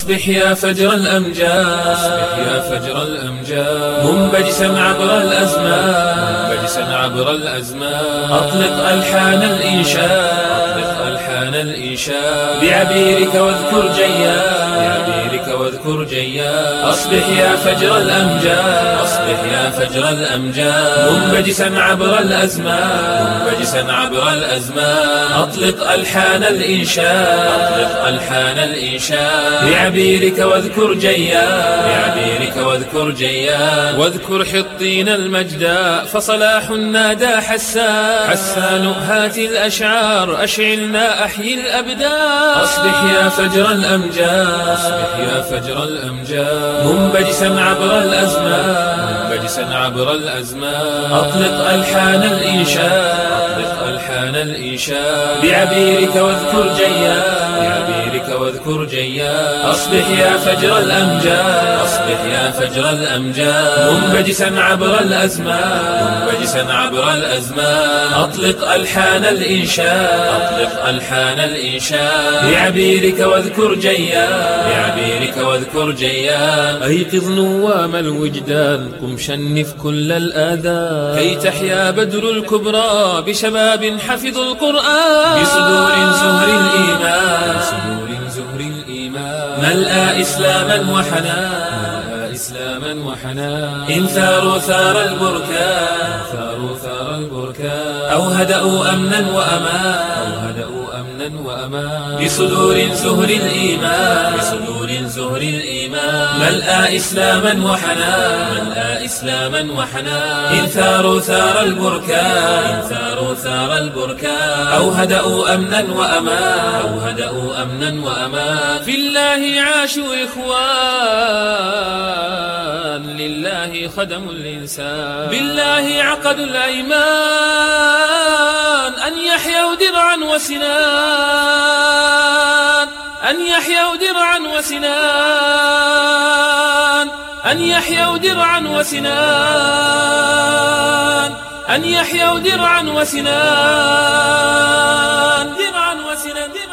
أصبح يا فجر الأمجاد، أصبح يا فجر الأمجاد، منبجسا عبر الأزمان، منبجسا عبر الأزمان. أطلق ألحان الإنشاد، أطلق ألحان الإنشاد، بعبيرك واذكر جياد، بعبيرك واذكر جياد. أصبح يا فجر الأمجاد، أصبح يا فجر الأمجاد، منبجسا عبر الأزمان، منبجسا عبر الأزمان. أطلق ألحان الإنشاد، أطلق ألحان الإنشاد، بعبيرك واذكر جياد، بعبيرك واذكر جياد. واذكر حطين المجدا فصلاح نادى حسان، حسان هات الأشعار أشعلنا أحيي الأبدان. أصبح يا فجر الأمجاد، أصبح يا فجر الأمجاد، منبجسا عبر الأزمان، منبجسا عبر الأزمان. أطلق ألحان الإنشاد، أطلق ألحان الإنشاد، بعبيرك واذكر جياد، بعبيرك واذكر جياد. أصبح يا فجر الأمجاد، أصبح يا فجر الأمجاد، منبجسا عبر الأزمان، منبجسا عبر الأزمان. أطلق ألحان الإنشاد، أطلق ألحان الإنشاد، بعبيرك واذكر جياد، بعبيرك واذكر جياد. أيقظ نوام الوجدان قم شنف كل الآذان، كي تحيا بدر الكبرى بشباب حفظوا القرآن، بصدور زهر الإيمان، بصدور زهر الإيمان. ملأ إسلاما وحنان، إسلاما وحنان. إن ثاروا ثار البركان، ثاروا ثار البركان. أو هدأوا أمنا وأمان، أو هدأوا أمنا وأمان. بصدور زهر الإيمان، بصدور زهر الإيمان. ملأ إسلاما وحنان، ملأ إسلاما وحنان. إن ثاروا ثار البركان، إن ثاروا ثار البركان. أو هدأوا أمنا وأمان، أو هدأوا أمنا وأمان. في الله عاشوا إخوان، لله خدموا الإنسان، بالله عقدوا الأيمان. أن يحيوا درعا وسنان، أن يحيوا درعا وسنان، أن يحيوا درعا وسنان، أن يحيوا درعا وسنان، درعا وسنان.